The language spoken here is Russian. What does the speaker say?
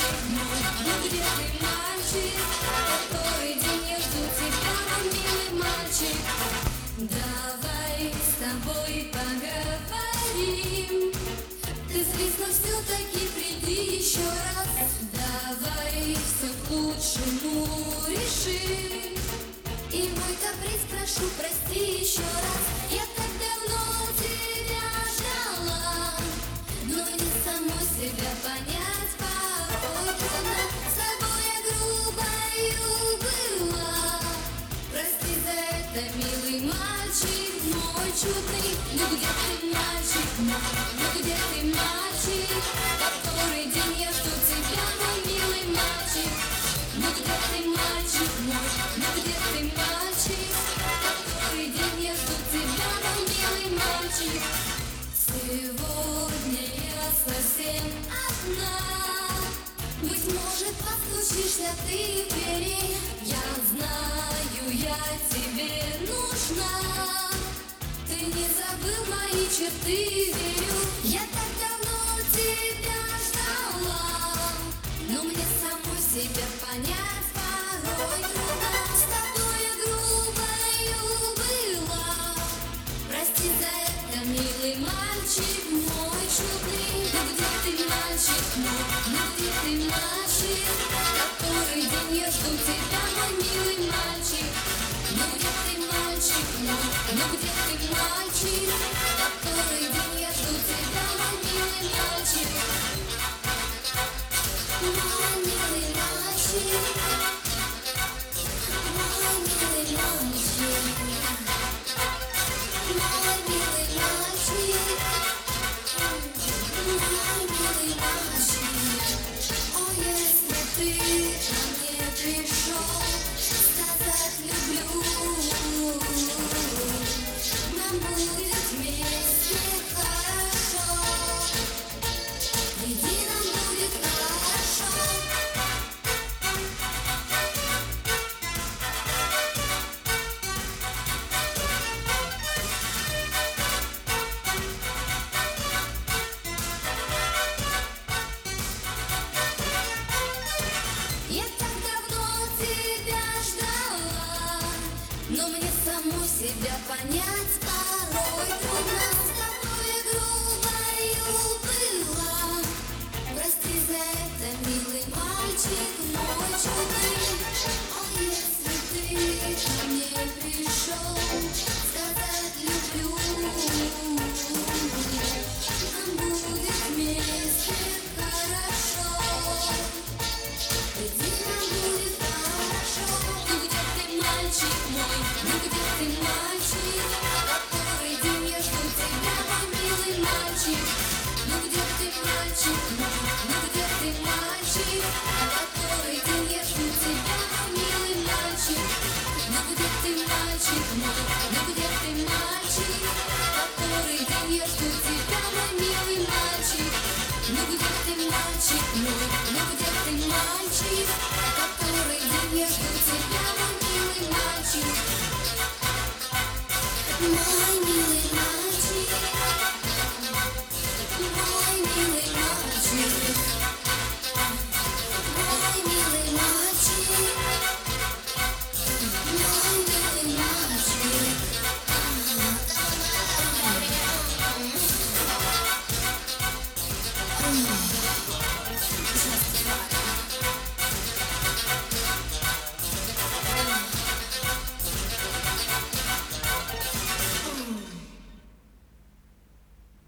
мальчик мой, ну где ты, мальчик, который день я жду тебя, мой милый мальчик. Давай с тобой поговорим, ты звезда, все-таки приди еще раз. Давай все к лучшему решим, и мой каприз прошу, прости еще раз. Я так давно тебя ждала, но не самой себя понять порой трудно. С тобой я грубою была, прости за это, милый мальчик мой чудный. Ну где ты, мальчик мой, ну где ты, мальчик, который день я жду тебя, мой милый мальчик. Ну где ты, мальчик мой, ну где ты, мальчик, который день я жду тебя, мой милый мальчик. Сегодня я совсем одна, быть может, постучишься ты в двери. Я знаю, я тебе нужна, ты не забыл мои черты, верю. Я так давно тебя ждала, но мне самой себя понять порой трудно. С тобой я грубою была, прости за это, милый мальчик мой чудный. Ну где ты, мальчик мой, ну где ты, мальчик, который день я жду тебя, мой милый мальчик. Ну где ты, мальчик мой, ну где ты, мальчик, который день я жду тебя, мой милый мальчик. Мой милый мальчик, мой милый мальчик, мой милый мальчик, мой милый мальчик. О, если ты ко мне пришел сказать люблю, нам будет вместе хорошо, иди, нам будет хорошо. Я так давно тебя ждала, но мне саму себя понять порой трудно. С тобой я грубою была, прости за это, милый мальчик мой чудный. О, если ты ко мне пришел сказать люблю, нам будет вместе хорошо, иди, нам будет хорошо. Ну где ты, мальчик мой, ну где ты, мальчик, который день я жду тебя, мой милый мальчик. Ну где ты, мальчик мой, ну где ты, мальчик, который день я жду тебя, мой милый мальчик. Ну где ты, мальчик мой, ну где ты, мальчик, который день я жду тебя, мой милый мальчик. Ну где ты, мальчик мой, ну где ты, мальчик, который день я жду тебя, мой милый мальчик. Мой